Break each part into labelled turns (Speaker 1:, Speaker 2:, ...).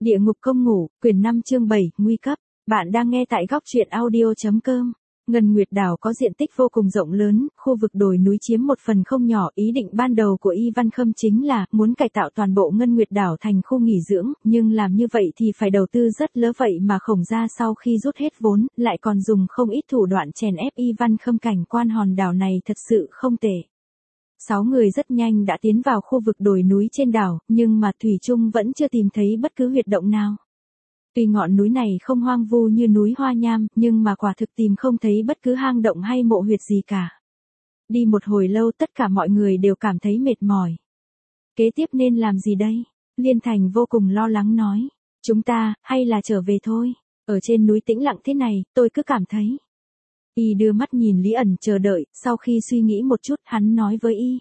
Speaker 1: Địa ngục công ngủ, quyển 5 chương 7, nguy cấp. Bạn đang nghe tại góc truyện audio.com. Ngân Nguyệt Đảo có diện tích vô cùng rộng lớn, khu vực đồi núi chiếm một phần không nhỏ. Ý định ban đầu của Y Văn Khâm chính là muốn cải tạo toàn bộ Ngân Nguyệt Đảo thành khu nghỉ dưỡng, nhưng làm như vậy thì phải đầu tư rất lớn, vậy mà Khổng gia sau khi rút hết vốn, lại còn dùng không ít thủ đoạn chèn ép Y Văn Khâm. Cảnh quan hòn đảo này thật sự không tệ. 6 người rất nhanh đã tiến vào khu vực đồi núi trên đảo, nhưng mà thủy chung vẫn chưa tìm thấy bất cứ huyệt động nào. Tuy ngọn núi này không hoang vu như núi Hoa Nham, nhưng mà quả thực tìm không thấy bất cứ hang động hay mộ huyệt gì cả. Đi một hồi lâu tất cả mọi người đều cảm thấy mệt mỏi. Kế tiếp nên làm gì đây? Liên Thành vô cùng lo lắng nói. Chúng ta, hay là trở về thôi. Ở trên núi tĩnh lặng thế này, tôi cứ cảm thấy. Y đưa mắt nhìn Lý ẩn chờ đợi, sau khi suy nghĩ một chút, hắn nói với Y.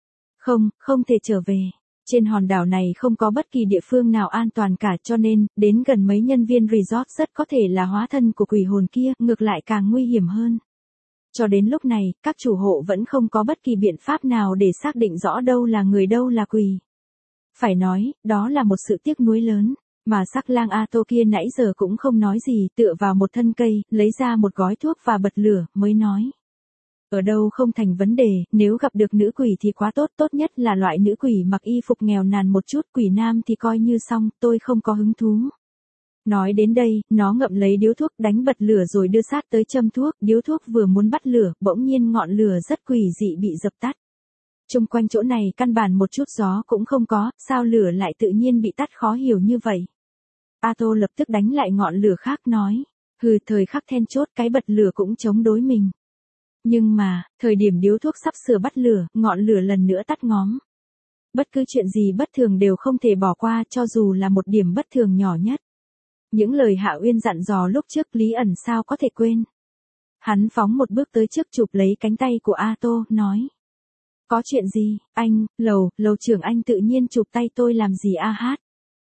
Speaker 1: Không thể trở về. Trên hòn đảo này không có bất kỳ địa phương nào an toàn cả, cho nên, đến gần mấy nhân viên resort rất có thể là hóa thân của quỷ hồn kia, ngược lại càng nguy hiểm hơn. Cho đến lúc này, các chủ hộ vẫn không có bất kỳ biện pháp nào để xác định rõ đâu là người đâu là quỷ. Phải nói, đó là một sự tiếc nuối lớn. Mà Sắc Lang A Tô kia nãy giờ cũng không nói gì, tựa vào một thân cây, lấy ra một gói thuốc và bật lửa, mới nói. Ở đâu không thành vấn đề, nếu gặp được nữ quỷ thì quá tốt, tốt nhất là loại nữ quỷ mặc y phục nghèo nàn một chút, quỷ nam thì coi như xong, tôi không có hứng thú. Nói đến đây, nó ngậm lấy điếu thuốc đánh bật lửa rồi đưa sát tới châm thuốc, điếu thuốc vừa muốn bắt lửa, bỗng nhiên ngọn lửa rất quỷ dị bị dập tắt. Chung quanh chỗ này căn bản một chút gió cũng không có, sao lửa lại tự nhiên bị tắt khó hiểu như vậy. A Tô lập tức đánh lại ngọn lửa khác nói, thời khắc then chốt cái bật lửa cũng chống đối mình. Nhưng mà, thời điểm điếu thuốc sắp sửa bắt lửa, ngọn lửa lần nữa tắt ngóm. Bất cứ chuyện gì bất thường đều không thể bỏ qua, cho dù là một điểm bất thường nhỏ nhất. Những lời Hạ Uyên dặn dò lúc trước Lý ẩn sao có thể quên. Hắn phóng một bước tới trước chụp lấy cánh tay của A Tô, nói. Có chuyện gì, anh, lầu trưởng anh tự nhiên chụp tay tôi làm gì a hát.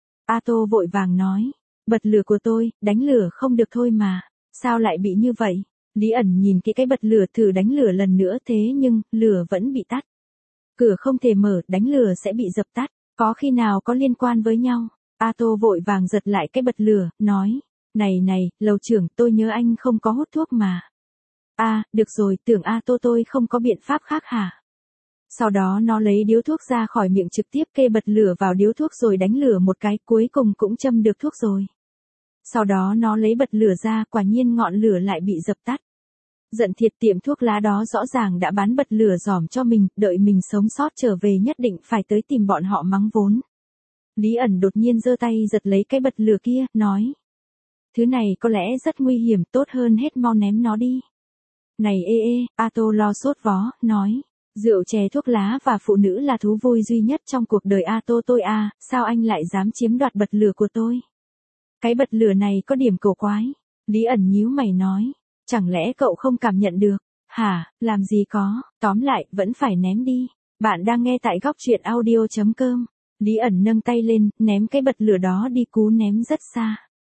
Speaker 1: A Tô vội vàng nói, bật lửa của tôi, đánh lửa không được thôi mà, sao lại bị như vậy? Lý ẩn nhìn cái bật lửa thử đánh lửa lần nữa thế nhưng, lửa vẫn bị tắt. Cửa không thể mở, đánh lửa sẽ bị dập tắt, có khi nào có liên quan với nhau? A Tô vội vàng giật lại cái bật lửa, nói, này, lầu trưởng tôi nhớ anh không có hút thuốc mà. Được rồi, tưởng A Tô tôi không có biện pháp khác hả? Sau đó nó lấy điếu thuốc ra khỏi miệng trực tiếp kê bật lửa vào điếu thuốc rồi đánh lửa một cái, cuối cùng cũng châm được thuốc rồi. Sau đó nó lấy bật lửa ra, quả nhiên ngọn lửa lại bị dập tắt. Giận thiệt, tiệm thuốc lá đó rõ ràng đã bán bật lửa giỏm cho mình, đợi mình sống sót trở về nhất định phải tới tìm bọn họ mắng vốn. Lý ẩn đột nhiên giơ tay giật lấy cái bật lửa kia, nói. Thứ này có lẽ rất nguy hiểm, tốt hơn hết mau ném nó đi. Này A Tô lo sốt vó, nói. Rượu chè thuốc lá và phụ nữ là thú vui duy nhất trong cuộc đời A Tô tôi sao anh lại dám chiếm đoạt bật lửa của tôi? Cái bật lửa này có điểm cổ quái. Lý ẩn nhíu mày nói. Chẳng lẽ cậu không cảm nhận được? Hả, làm gì có, tóm lại, vẫn phải ném đi. Bạn đang nghe tại góc truyện audio.com. Lý ẩn nâng tay lên, ném cái bật lửa đó đi, cú ném rất xa.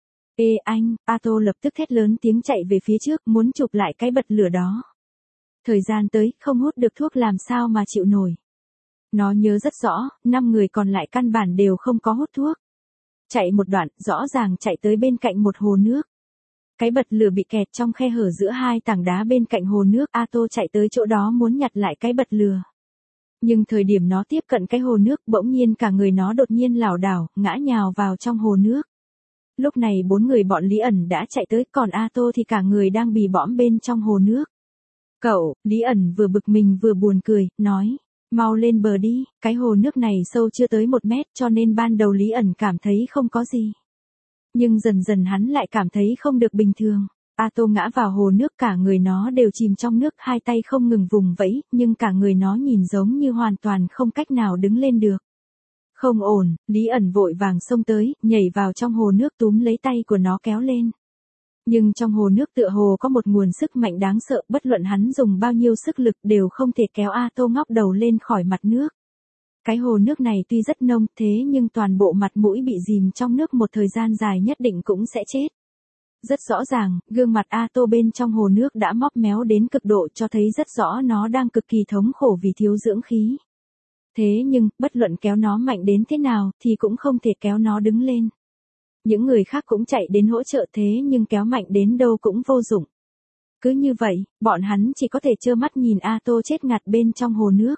Speaker 1: Anh, A Tô lập tức thét lớn tiếng chạy về phía trước, muốn chụp lại cái bật lửa đó. Thời gian tới, không hút được thuốc làm sao mà chịu nổi. Nó nhớ rất rõ, 5 người còn lại căn bản đều không có hút thuốc. Chạy một đoạn, rõ ràng chạy tới bên cạnh một hồ nước. Cái bật lửa bị kẹt trong khe hở giữa hai tảng đá bên cạnh hồ nước. A Tô chạy tới chỗ đó muốn nhặt lại cái bật lửa. Nhưng thời điểm nó tiếp cận cái hồ nước, bỗng nhiên cả người nó đột nhiên lảo đảo, ngã nhào vào trong hồ nước. Lúc này 4 người bọn Lý ẩn đã chạy tới, còn A Tô thì cả người đang bì bõm bên trong hồ nước. Cậu, Lý ẩn vừa bực mình vừa buồn cười, nói, mau lên bờ đi, cái hồ nước này sâu chưa tới 1 mét cho nên ban đầu Lý ẩn cảm thấy không có gì. Nhưng dần dần hắn lại cảm thấy không được bình thường. A Tô ngã vào hồ nước, cả người nó đều chìm trong nước, hai tay không ngừng vùng vẫy, nhưng cả người nó nhìn giống như hoàn toàn không cách nào đứng lên được. Không ổn, Lý ẩn vội vàng xông tới, nhảy vào trong hồ nước túm lấy tay của nó kéo lên. Nhưng trong hồ nước tựa hồ có một nguồn sức mạnh đáng sợ, bất luận hắn dùng bao nhiêu sức lực đều không thể kéo A Tô ngóc đầu lên khỏi mặt nước. Cái hồ nước này tuy rất nông thế nhưng toàn bộ mặt mũi bị dìm trong nước một thời gian dài nhất định cũng sẽ chết. Rất rõ ràng, gương mặt A Tô bên trong hồ nước đã móp méo đến cực độ, cho thấy rất rõ nó đang cực kỳ thống khổ vì thiếu dưỡng khí. Thế nhưng, bất luận kéo nó mạnh đến thế nào thì cũng không thể kéo nó đứng lên. Những người khác cũng chạy đến hỗ trợ thế nhưng kéo mạnh đến đâu cũng vô dụng. Cứ như vậy, bọn hắn chỉ có thể trơ mắt nhìn A Tô chết ngạt bên trong hồ nước.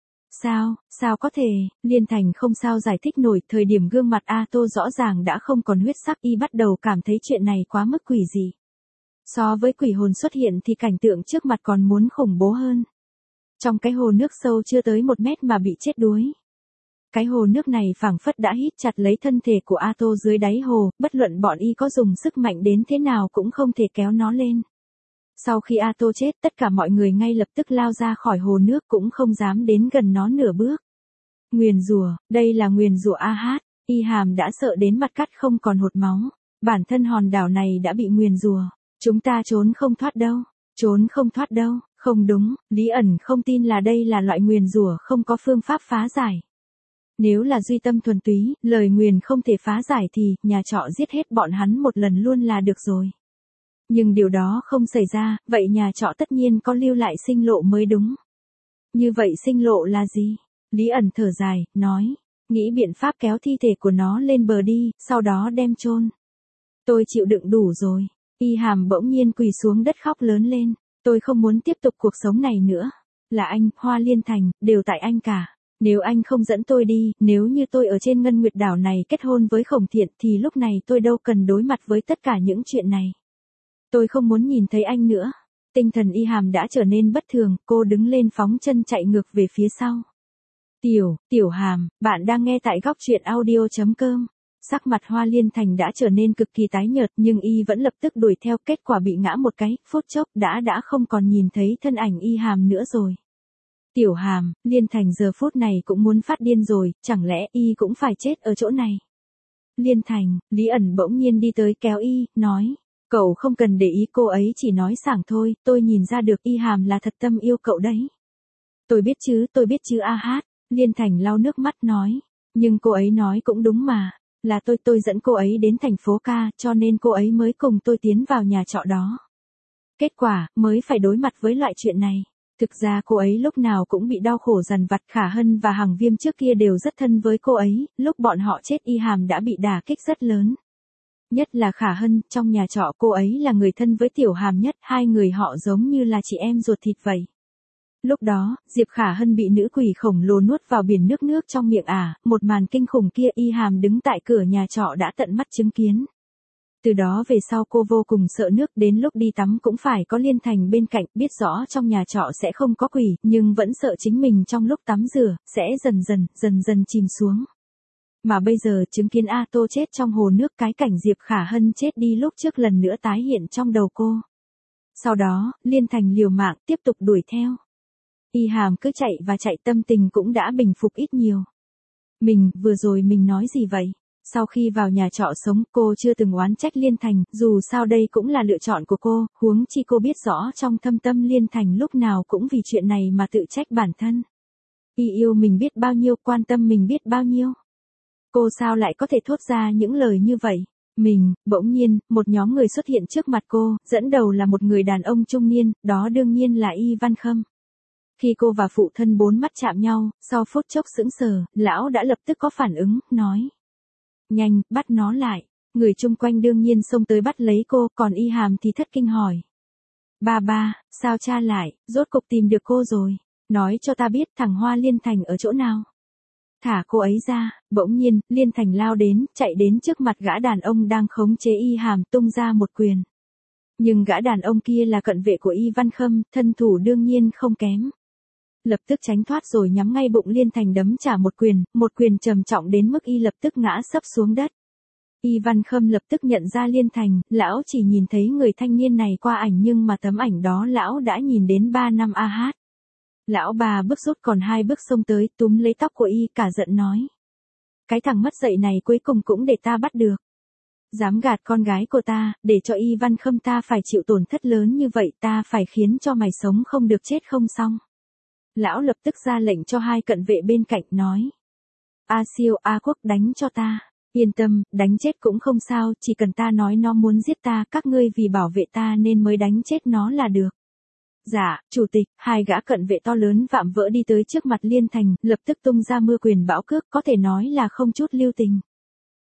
Speaker 1: Sao có thể, Liên Thành không sao giải thích nổi, thời điểm gương mặt A Tô rõ ràng đã không còn huyết sắc, y bắt đầu cảm thấy chuyện này quá mức quỷ dị. So với quỷ hồn xuất hiện thì cảnh tượng trước mặt còn muốn khủng bố hơn. Trong cái hồ nước sâu chưa tới 1 mét mà bị chết đuối. Cái hồ nước này phảng phất đã hít chặt lấy thân thể của A Tô dưới đáy hồ, bất luận bọn y có dùng sức mạnh đến thế nào cũng không thể kéo nó lên. Sau khi A Tô chết, tất cả mọi người ngay lập tức lao ra khỏi hồ nước cũng không dám đến gần nó nửa bước. Nguyền rủa, đây là nguyền rủa A. Y Hàm đã sợ đến mặt cắt không còn hột máu. Bản thân hòn đảo này đã bị nguyền rủa. Chúng ta trốn không thoát đâu. Không đúng, Lý ẩn không tin là đây là loại nguyền rủa không có phương pháp phá giải. Nếu là duy tâm thuần túy, lời nguyền không thể phá giải thì, nhà trọ giết hết bọn hắn một lần luôn là được rồi. Nhưng điều đó không xảy ra, vậy nhà trọ tất nhiên có lưu lại sinh lộ mới đúng. Như vậy sinh lộ là gì? Lý ẩn thở dài, nói, nghĩ biện pháp kéo thi thể của nó lên bờ đi, sau đó đem chôn. Tôi chịu đựng đủ rồi. Y Hàm bỗng nhiên quỳ xuống đất khóc lớn lên. Tôi không muốn tiếp tục cuộc sống này nữa. Là anh, Hoa Liên Thành, đều tại anh cả. Nếu anh không dẫn tôi đi, nếu như tôi ở trên Ngân Nguyệt đảo này kết hôn với Khổng Thiện thì lúc này tôi đâu cần đối mặt với tất cả những chuyện này. Tôi không muốn nhìn thấy anh nữa. Tinh thần Y Hàm đã trở nên bất thường, cô đứng lên phóng chân chạy ngược về phía sau. Tiểu Hàm, bạn đang nghe tại góc truyện audio.com. Sắc mặt Hoa Liên Thành đã trở nên cực kỳ tái nhợt nhưng y vẫn lập tức đuổi theo, kết quả bị ngã một cái, phút chốc đã không còn nhìn thấy thân ảnh Y Hàm nữa rồi. Tiểu Hàm, Liên Thành giờ phút này cũng muốn phát điên rồi, chẳng lẽ y cũng phải chết ở chỗ này. Liên Thành, Lý ẩn bỗng nhiên đi tới kéo y, nói, cậu không cần để ý, cô ấy chỉ nói sảng thôi, tôi nhìn ra được Y Hàm là thật tâm yêu cậu đấy. Tôi biết chứ A. Liên Thành lau nước mắt nói, nhưng cô ấy nói cũng đúng mà. Là tôi dẫn cô ấy đến thành phố ca, cho nên cô ấy mới cùng tôi tiến vào nhà trọ đó. Kết quả, mới phải đối mặt với loại chuyện này. Thực ra cô ấy lúc nào cũng bị đau khổ dằn vặt, Khả Hân và Hằng Viêm trước kia đều rất thân với cô ấy, lúc bọn họ chết Y Hàm đã bị đả kích rất lớn. Nhất là Khả Hân, trong nhà trọ cô ấy là người thân với Tiểu Hàm nhất, hai người họ giống như là chị em ruột thịt vậy. Lúc đó, Diệp Khả Hân bị nữ quỷ khổng lồ nuốt vào biển nước trong miệng một màn kinh khủng kia Y Hàm đứng tại cửa nhà trọ đã tận mắt chứng kiến. Từ đó về sau cô vô cùng sợ nước, đến lúc đi tắm cũng phải có Liên Thành bên cạnh, biết rõ trong nhà trọ sẽ không có quỷ, nhưng vẫn sợ chính mình trong lúc tắm rửa, sẽ dần dần chìm xuống. Mà bây giờ chứng kiến A Tô chết trong hồ nước, cái cảnh Diệp Khả Hân chết đi lúc trước lần nữa tái hiện trong đầu cô. Sau đó, Liên Thành liều mạng tiếp tục đuổi theo. Y Hàm cứ chạy và chạy, tâm tình cũng đã bình phục ít nhiều. Vừa rồi mình nói gì vậy? Sau khi vào nhà trọ sống, cô chưa từng oán trách Liên Thành, dù sao đây cũng là lựa chọn của cô, huống chi cô biết rõ trong thâm tâm Liên Thành lúc nào cũng vì chuyện này mà tự trách bản thân. Y yêu mình biết bao nhiêu, quan tâm mình biết bao nhiêu. Cô sao lại có thể thốt ra những lời như vậy? Bỗng nhiên, một nhóm người xuất hiện trước mặt cô, dẫn đầu là một người đàn ông trung niên, đó đương nhiên là Y Văn Khâm. Khi cô và phụ thân bốn mắt chạm nhau, sau phút chốc sững sờ, lão đã lập tức có phản ứng, nói. Nhanh, bắt nó lại. Người chung quanh đương nhiên xông tới bắt lấy cô, còn Y Hàm thì thất kinh hỏi. Ba, sao cha lại, rốt cục tìm được cô rồi. Nói cho ta biết thằng Hoa Liên Thành ở chỗ nào. Thả cô ấy ra. Bỗng nhiên, Liên Thành lao đến, chạy đến trước mặt gã đàn ông đang khống chế Y Hàm, tung ra một quyền. Nhưng gã đàn ông kia là cận vệ của Y Văn Khâm, thân thủ đương nhiên không kém. Lập tức tránh thoát rồi nhắm ngay bụng Liên Thành đấm trả một quyền trầm trọng đến mức y lập tức ngã sấp xuống đất. Y Văn Khâm lập tức nhận ra Liên Thành, lão chỉ nhìn thấy người thanh niên này qua ảnh nhưng mà tấm ảnh đó lão đã nhìn đến 3 năm A. Lão 3 bước rút còn 2 bước xông tới, túm lấy tóc của y, cả giận nói. Cái thằng mất dạy này cuối cùng cũng để ta bắt được. Dám gạt con gái của ta, để cho Y Văn Khâm ta phải chịu tổn thất lớn như vậy, ta phải khiến cho mày sống không được chết không xong. Lão lập tức ra lệnh cho hai cận vệ bên cạnh, nói. A Siêu, A Quốc, đánh cho ta. Yên tâm, đánh chết cũng không sao, chỉ cần ta nói nó muốn giết ta, các ngươi vì bảo vệ ta nên mới đánh chết nó là được. Dạ, chủ tịch. Hai gã cận vệ to lớn vạm vỡ đi tới trước mặt Liên Thành, lập tức tung ra mưa quyền bão cước, có thể nói là không chút lưu tình.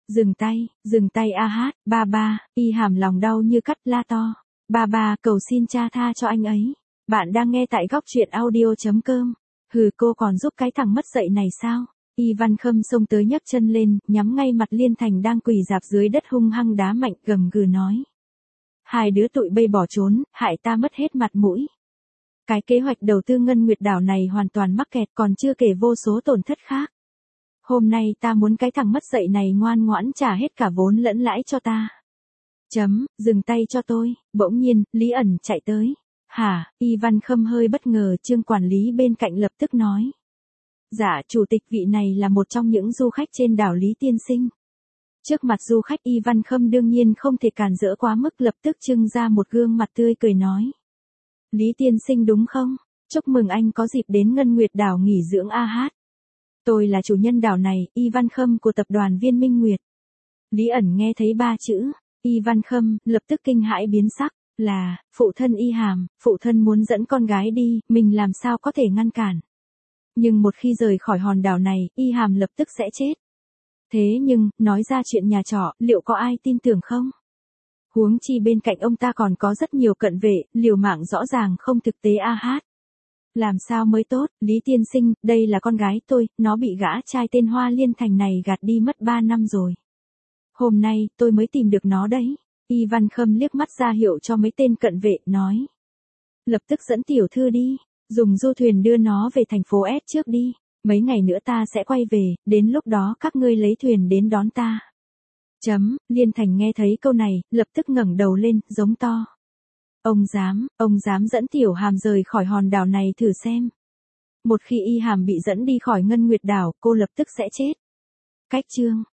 Speaker 1: Dừng tay a hát, ba, Y Hàm lòng đau như cắt la to. Ba, cầu xin cha tha cho anh ấy. Bạn đang nghe tại góc truyện audio.com. Hừ, cô còn giúp cái thằng mất dạy này sao? Y Văn Khâm xông tới nhấc chân lên, nhắm ngay mặt Liên Thành đang quỳ rạp dưới đất hung hăng đá mạnh, gầm gừ nói. Hai đứa tụi bay bỏ trốn, hại ta mất hết mặt mũi. Cái kế hoạch đầu tư Ngân Nguyệt đảo này hoàn toàn mắc kẹt, còn chưa kể vô số tổn thất khác. Hôm nay ta muốn cái thằng mất dạy này ngoan ngoãn trả hết cả vốn lẫn lãi cho ta. Dừng tay cho tôi. Bỗng nhiên, Lý ẩn chạy tới. Hả? Y Văn Khâm hơi bất ngờ, Trương quản lý bên cạnh lập tức nói. Dạ, chủ tịch, vị này là một trong những du khách trên đảo Lý tiên sinh. Trước mặt du khách, Y Văn Khâm đương nhiên không thể cản rỡ quá mức, lập tức trưng ra một gương mặt tươi cười nói. Lý tiên sinh đúng không? Chúc mừng anh có dịp đến Ngân Nguyệt đảo nghỉ dưỡng a hát. Tôi là chủ nhân đảo này, Y Văn Khâm của tập đoàn Viên Minh Nguyệt. Lý ẩn nghe thấy ba chữ, Y Văn Khâm, lập tức kinh hãi biến sắc, là, phụ thân Y Hàm, phụ thân muốn dẫn con gái đi, mình làm sao có thể ngăn cản. Nhưng một khi rời khỏi hòn đảo này, Y Hàm lập tức sẽ chết. Thế nhưng, nói ra chuyện nhà trọ, liệu có ai tin tưởng không? Huống chi bên cạnh ông ta còn có rất nhiều cận vệ, liều mạng rõ ràng không thực tế a hát. Làm sao mới tốt, Lý tiên sinh, đây là con gái tôi, nó bị gã trai tên Hoa Liên Thành này gạt đi mất 3 năm rồi. Hôm nay, tôi mới tìm được nó đấy. Y Văn Khâm liếc mắt ra hiệu cho mấy tên cận vệ, nói. Lập tức dẫn tiểu thư đi, dùng du thuyền đưa nó về thành phố S trước đi, mấy ngày nữa ta sẽ quay về, đến lúc đó các ngươi lấy thuyền đến đón ta. Liên Thành nghe thấy câu này, lập tức ngẩng đầu lên, giống to. Ông dám dẫn Tiểu Hàm rời khỏi hòn đảo này thử xem. Một khi Y Hàm bị dẫn đi khỏi Ngân Nguyệt đảo, cô lập tức sẽ chết. Cách chương